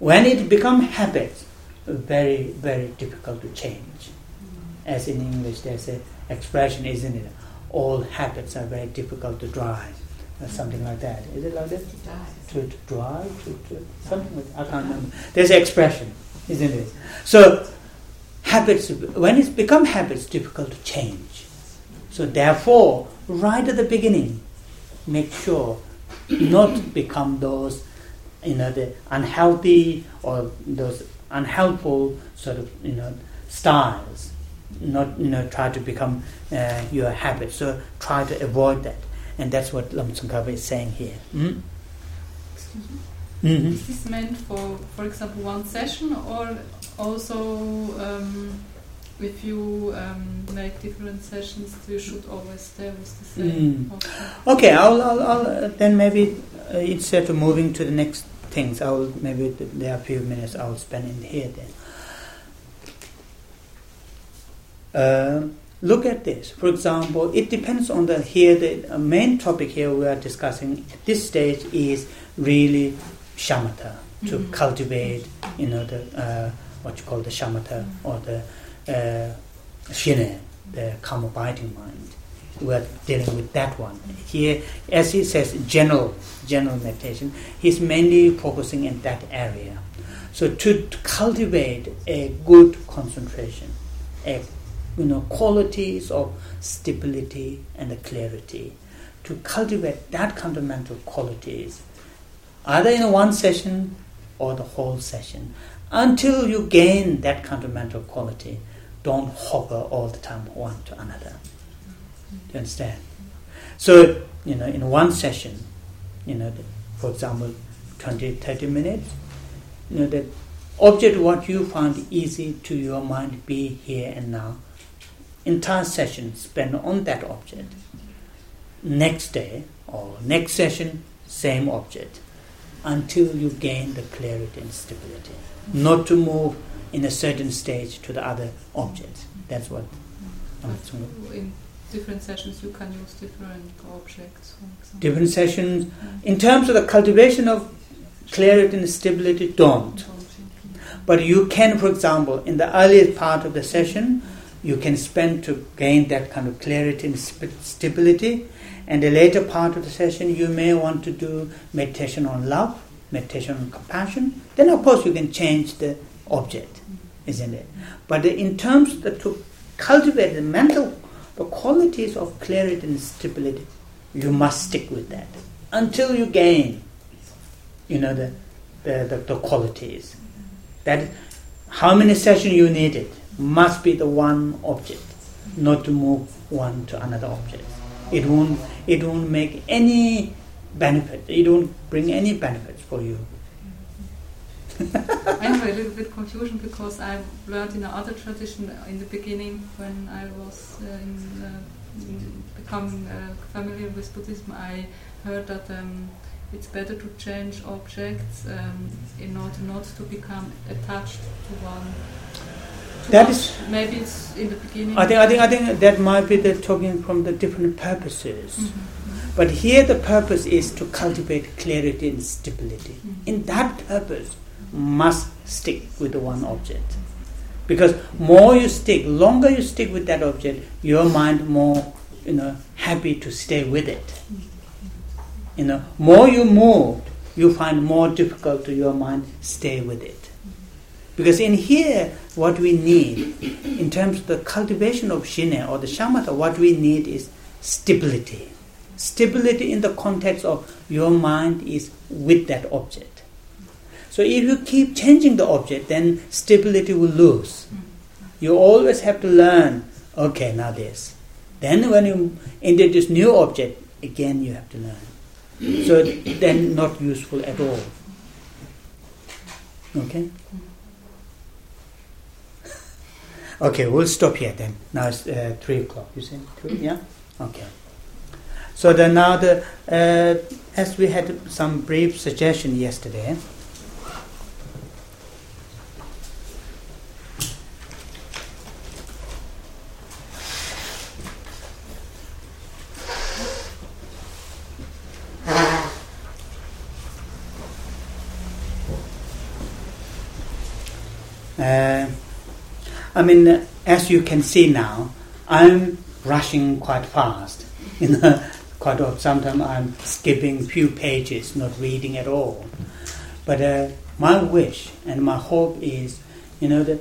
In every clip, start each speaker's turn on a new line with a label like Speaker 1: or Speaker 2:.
Speaker 1: When it becomes habits, very, very difficult to change. As in English, there's an expression, isn't it? All habits are very difficult to drive, or something like that. Is it like that? To drive, something like that. I can't remember. There's an expression, isn't it? So, habits, when it's become habits, difficult to change. So therefore, right at the beginning, make sure not become those, the unhealthy or those unhelpful sort of, styles. Not, try to become your habit. So try to avoid that. And that's what Lama Tsongkhapa is saying here.
Speaker 2: Excuse me?
Speaker 1: Mm-hmm.
Speaker 2: Is this meant for example, one session, or also if you make different sessions, you should always stay with the same?
Speaker 1: Okay, I'll then maybe instead of moving to the next things, maybe there are a few minutes I'll spend in here then. Look at this. For example, it depends on the main topic here we are discussing at this stage is really shamatha, to cultivate, the what you call the shamatha or the shine, the karma biting mind. We are dealing with that one. Here, as he says, general meditation, he's mainly focusing in that area. So to cultivate a good concentration, qualities of stability and the clarity, to cultivate that kind of mental qualities, either in one session or the whole session, until you gain that kind of mental quality. Don't hover all the time one to another. Do you understand? So, in one session, for example, 20-30 minutes, the object what you find easy to your mind, be here and now. Entire session spent on that object. Next day or next session, same object, until you gain the clarity and stability. Not to move in a certain stage to the other object. That's what.
Speaker 2: In different sessions, you can use different objects. For example.
Speaker 1: Different sessions. In terms of the cultivation of clarity and stability, don't. But you can, for example, in the earliest part of the session, you can spend to gain that kind of clarity and stability. And the later part of the session, you may want to do meditation on love, meditation on compassion. Then, of course, you can change the object, isn't it? But in terms to cultivate the qualities of clarity and stability, you must stick with that until you gain, the qualities. That how many sessions you needed must be the one object, not to move one to another object. It won't make any benefit. It won't bring any benefits for you.
Speaker 2: I have a little bit confusion because I learned in another tradition in the beginning when I was becoming familiar with Buddhism. I heard that it's better to change objects in order not to become attached to one. Maybe it's in the beginning.
Speaker 1: I think that might be the talking from the different purposes. Mm-hmm. But here the purpose is to cultivate clarity and stability. Mm-hmm. In that purpose, must stick with the one object. Because longer you stick with that object, your mind more, happy to stay with it. More you moved, you find more difficult to your mind stay with it. Because in here, what we need, in terms of the cultivation of shine or the shamatha, what we need is stability. Stability in the context of your mind is with that object. So if you keep changing the object, then stability will lose. You always have to learn, okay, now this. Then when you introduce new object, again you have to learn. So then not useful at all. Okay? Okay, we'll stop here then. Now it's 3 o'clock, you say? 3? Yeah? Okay. So then now, as we had some brief suggestion yesterday, I mean, as you can see now, I'm rushing quite fast. Quite often, sometimes I'm skipping few pages, not reading at all. But my wish and my hope is, that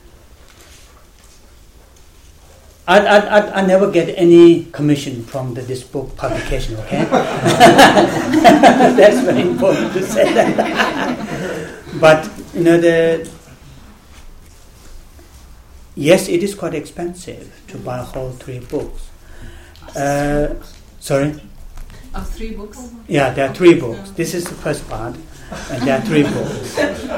Speaker 1: I never get any commission from this book publication, okay? That's very important to say that. But, yes, it is quite expensive to buy whole 3 books. Sorry?
Speaker 2: 3 books?
Speaker 1: Yeah, there are 3 books. This is the first part, and there are 3 books.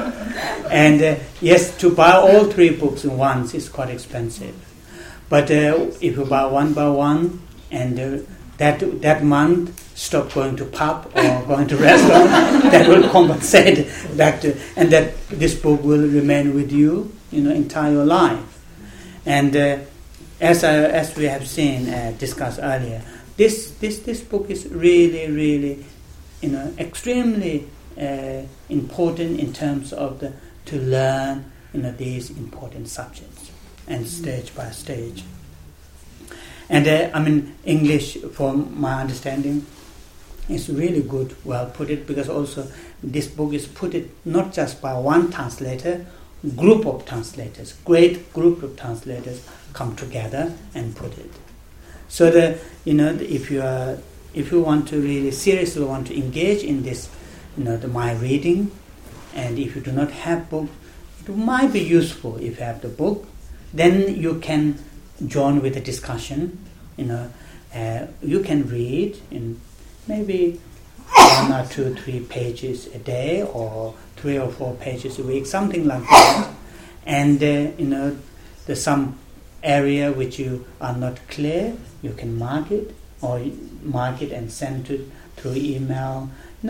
Speaker 1: And yes, to buy all 3 books at once is quite expensive. But if you buy one by one, and that month stop going to pub or going to restaurant, that will compensate back to, and that this book will remain with you, entire life. And as we have seen, discussed earlier, this book is really, really, extremely important in terms of to learn, these important subjects, and stage by stage. And English, from my understanding, is really good, well put it, because also this book is put it not just by one translator, group of translators, great group of translators come together and put it. So if you want to really seriously want to engage in this, my reading, and if you do not have book, it might be useful if you have the book. Then you can join with the discussion. You can read in maybe 1 or 2, 3 pages a day, or 3 or 4 pages a week, something like that. And there's some area which you are not clear, you can mark it and send it through email.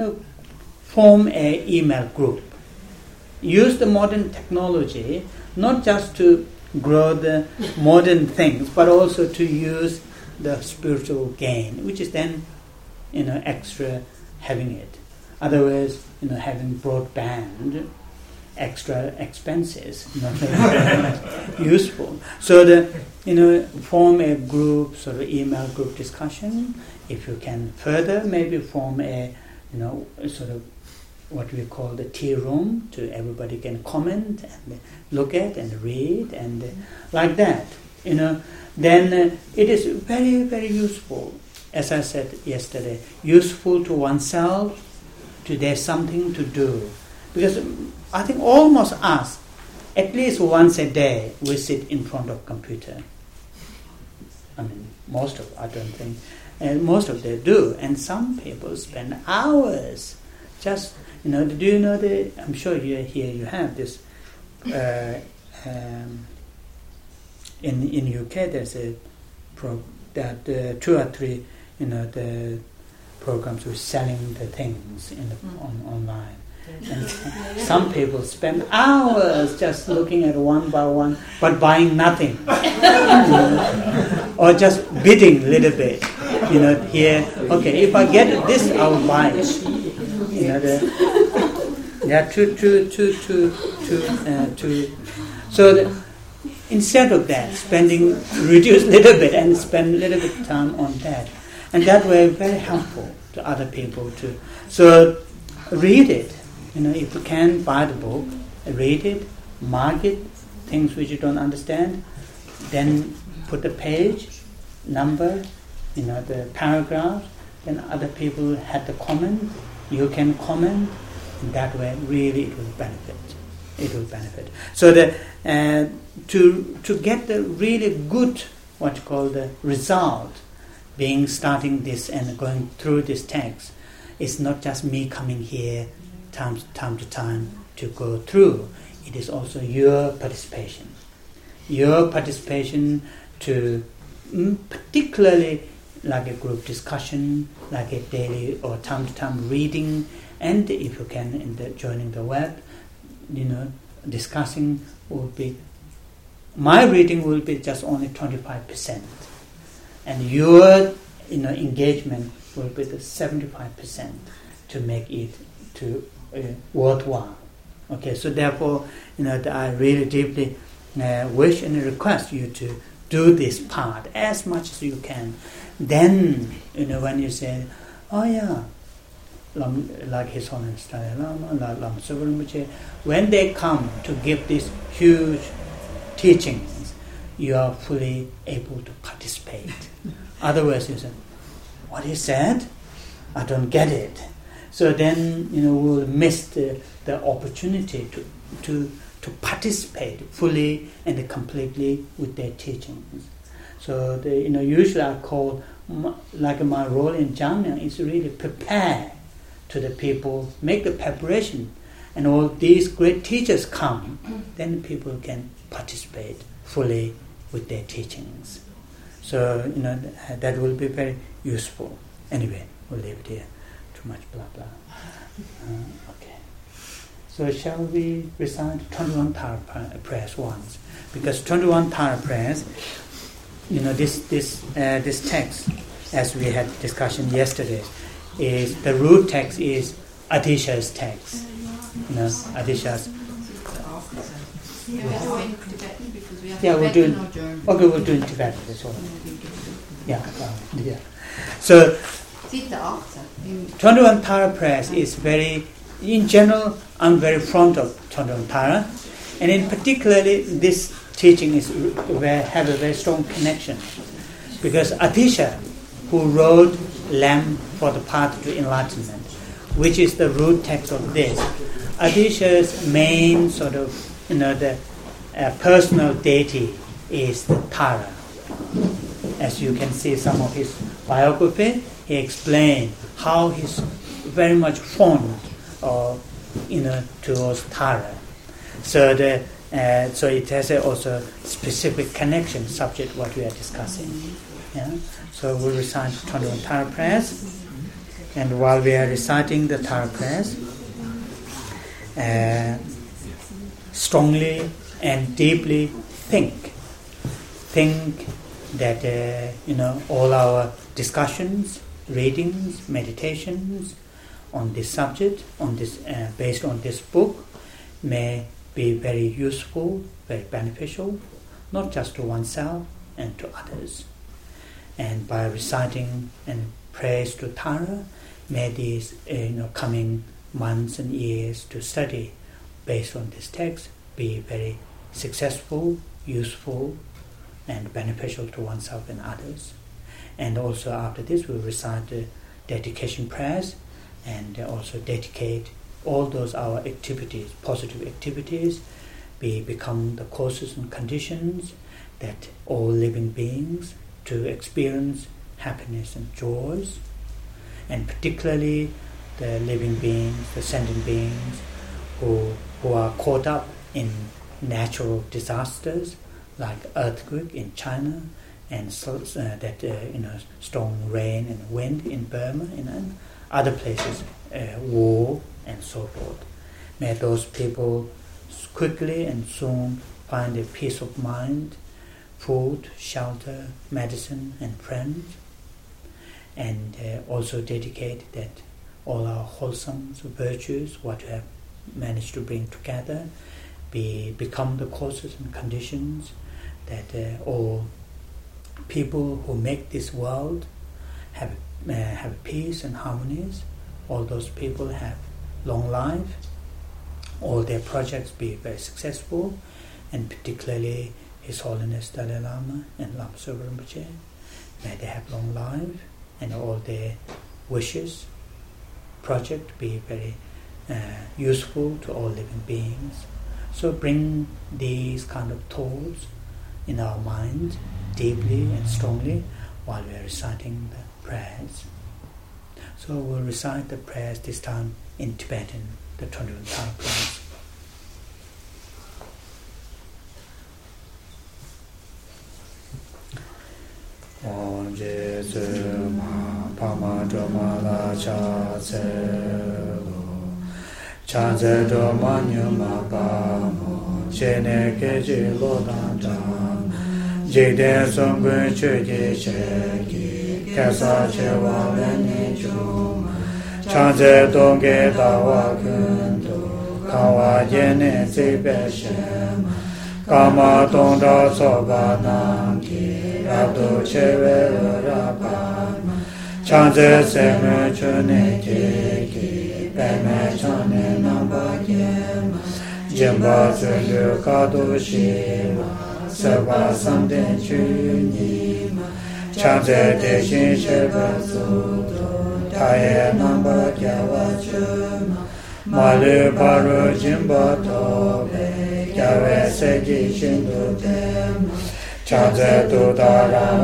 Speaker 1: Form a email group. Use the modern technology not just to grow the modern things, but also to use the spiritual gain, which is then extra having it. Otherwise, having broadband, extra expenses, not very much useful. So form a group, sort of email group discussion. If you can further, maybe form a sort of what we call the tea room, to everybody can comment and look at and read and like that. Then it is very, very useful. As I said yesterday, useful to oneself, to there's something to do. Because I think almost us, at least once a day, we sit in front of computer. Most of, I don't think, and most of them do. And some people spend hours just, do you know I'm sure you have this, in UK there's a 2 or 3, the programs with selling the things online. And some people spend hours just looking at one by one, but buying nothing. Or just bidding a little bit. Here, okay, if I get this, I will buy it. There are two. So instead of that, reduce a little bit and spend a little bit of time on that. And that way, very helpful to other people too. So read it. If you can, buy the book, read it, mark it, things which you don't understand, then put the page, number, the paragraph, then other people had the comment, you can comment, and that way really it will benefit. It will benefit. So to get the really good, what you call the result, starting this and going through this text, it's not just me coming here time to time to go through. It is also your participation. Your participation to particularly like a group discussion, like a daily or time to time reading, and if you can joining the web, discussing will be, my reading will be just only 25%. And your engagement will be the 75% to make it to worthwhile. Okay, so therefore, I really deeply wish and request you to do this part as much as you can. Then, when you say, oh yeah, like His Holiness Dalai Lama, like Lama Tsogyal Rinpoche, when they come to give these huge teachings, you are fully able to participate. Otherwise, you say, what he said? I don't get it. So then, we'll miss the opportunity to participate fully and completely with their teachings. So, usually I call, like my role in Jamyang is really prepare to the people, make the preparation, and all these great teachers come, then people can participate fully with their teachings. So, that will be very useful. Anyway, we'll leave it here. Too much blah blah. Okay. So shall we recite 21 Tara prayers once? Because 21 Tara prayers, this text, as we had discussion yesterday, is the root text is Adisha's text. Adisha's. Yeah, we'll do. Okay, we'll do in Tibetan as well. Yeah. So 21 Tara prayers is very, in general, I'm very fond of 21 Tara, and in particularly this teaching have a very strong connection, because Adisha, who wrote Lamp for the Path to Enlightenment, which is the root text of this, Adisha's main sort of, the personal deity is the Tara. As you can see some of his biography, he explained how he's very much fond towards Tara. So so it has also specific connection subject what we are discussing. Yeah. So we'll recite 21 Tara prayers, and while we are reciting the Tara prayers, strongly and deeply think that all our discussions, readings, meditations on this subject, based on this book, may be very useful, very beneficial, not just to oneself and to others. And by reciting and prayers to Tara, may these coming months and years to study based on this text be very successful, useful, and beneficial to oneself and others. And also after this we'll recite the dedication prayers, and also dedicate all those our activities, positive activities, become the causes and conditions that all living beings to experience happiness and joys, and particularly the living beings, the sentient beings who are caught up in natural disasters like earthquake in China, and strong rain and wind in Burma and other places, war and so forth. May those people quickly and soon find a peace of mind, food, shelter, medicine, and friends, and also dedicate that all our wholesome virtues, what we have managed to bring together, become the causes and conditions that all people who make this world have peace and harmonies. All those people have long life, all their projects be very successful, and particularly His Holiness Dalai Lama and Lama Tsogyal Rinpoche, may they have long life, and all their wishes, project be very useful to all living beings. So bring these kind of thoughts in our mind deeply and strongly while we are reciting the prayers. So we'll recite the prayers this time in Tibetan, the 21 Tara prayers. Om Jesu Ma Pama Doma La Cha Se Lo Cha Se Doma Nyuma Pa Mo Shene Keji Lo Dan Jam Jide Song Gun Chu Ji Che Ki Kesa Che Wa Le Ni Chu Cha Se Dong Ge Da Wa Kun Tu
Speaker 3: kawa jene sepe shema kama tonda soba namki rabdo chewe urabama chanze seme chune kiki peme chane namba yema jemba zulu kado shima seba samden chunima chanze deshin sheba sudo taye namba kyawa chuma malu paru jimba tobe kyawe seji shindu tema chanze dudara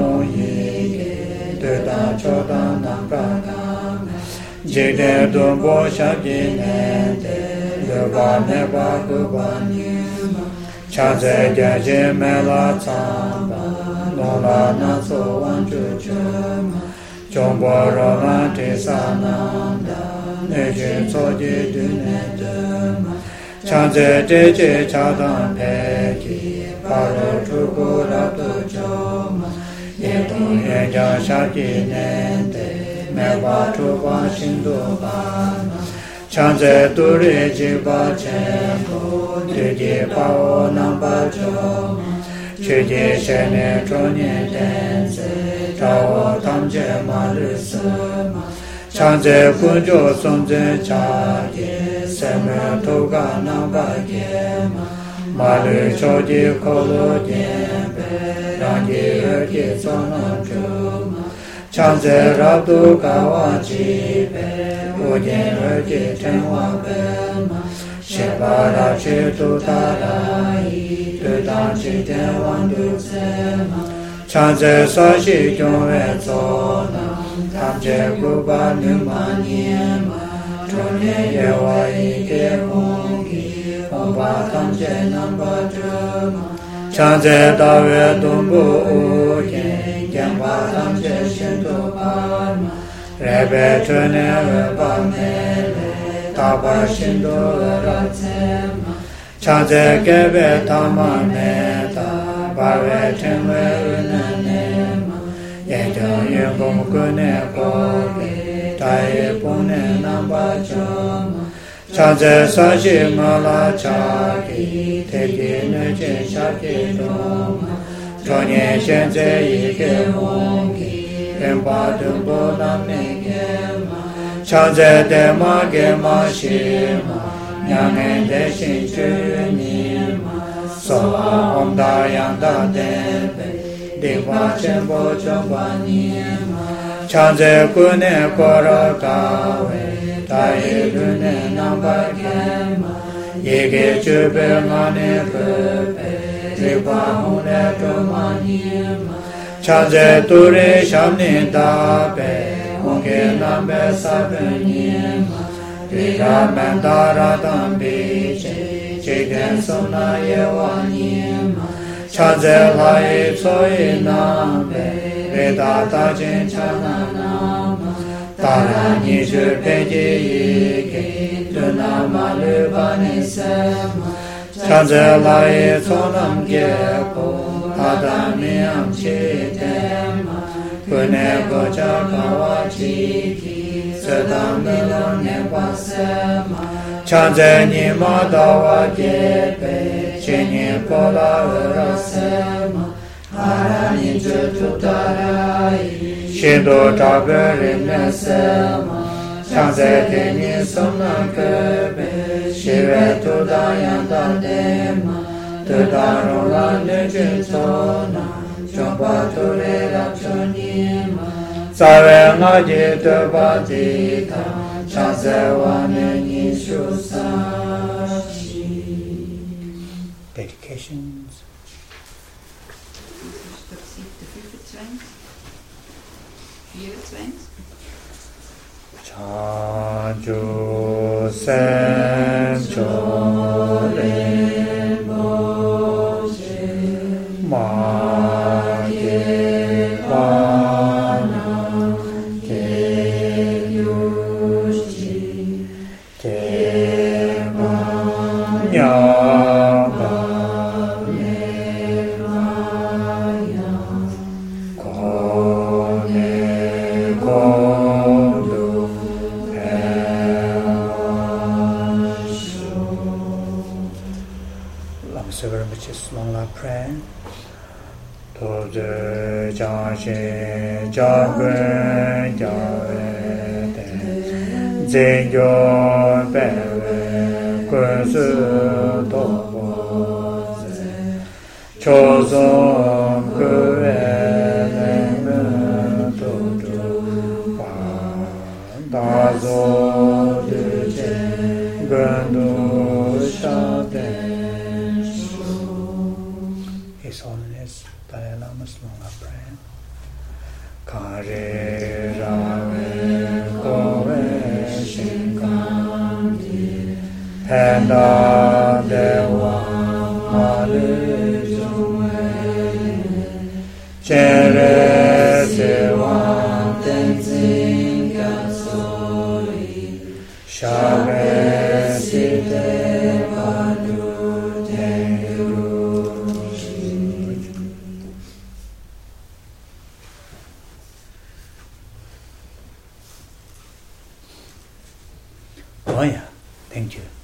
Speaker 3: unyi dudan chodan namprakame jide dumbo shabi nende luba meba kuba nyuma chanze gyaje mela tsamba lola natso wanchu chuma chombo rola tisananda neje tsoje dune duma chanze deje chadan peki paro chuku rabdo choma yetung yenja shaki nende meba chukwa shindu bana chanze dure jiba chenpo deje pao namba choma cheje shene chonye tenze chawo tamje malu sema chanze kunjo sonze chage seme toga namba gema malu choji kolo jembe rangi erge zono chuma chanze rabdu kawa jibe ujen erge tenwa bema sheba rache tutarai tutan chiten wandu sema chanze sashi kyonwe zona tamje kuba nyuma nyema chonye yewa ike hongi omba tamje namba chuma chanze dawe dumbu uye gyamba tamje shinto parma rebe chone weba mele taba shinto ratsema chanze kebe tama meta bawe tenwe unanema yenjang yengom kune kobe taye pune namba choma chanze sashi mala chaki teki neche shaki doma chonye shenze ike hongi rempa dumbo namne gema chanze dema gema shima nyangen deshin chunima soa omda yanda dembe Dikwa chenpo chompa nima chanze kune koro kawe taye lune namba kema yeke chupe mane kupe dikwa hune chompa nima chanze ture shamni tabe honge nambe sabe nima dika mendara dambi cheken sona yewa nima chanze lai tsoi nambe veda tajin chana nama tara nishu peji yike duna malu bani sema chanze lai tsonam gyepo tadami amchi tema kune gocha kawa chiki sedam milo nepa sema chanze nima dawa gyepe Chenye pola urasema harani jututarai shindo taberim nesema chanze teni somna kebe shive tudayanda dema tudarola nejitona chompa ture rapchonima Save ngaji tubadita chanze wane nishu sashi
Speaker 1: Dedications.
Speaker 4: Dat is de 25, 24.
Speaker 3: Chanju sen chole moje ma ke pana ke yushi ke ma nya
Speaker 4: Show.
Speaker 1: Let me say very much this long love prayer.
Speaker 3: 도저 자신 자근 자외대 제교 배외 권수 도보세 조선 그외는 도주와 다조드제 근도 샤된
Speaker 1: His Holiness Dalai Lama's long prayer.
Speaker 3: Kare Rame Kove Shinkandi Henda Dewa Mare Jumwe Chere Sewa Tenzin Gyasori Shave Site Manu Tenguru.
Speaker 1: Oh yeah, thank you.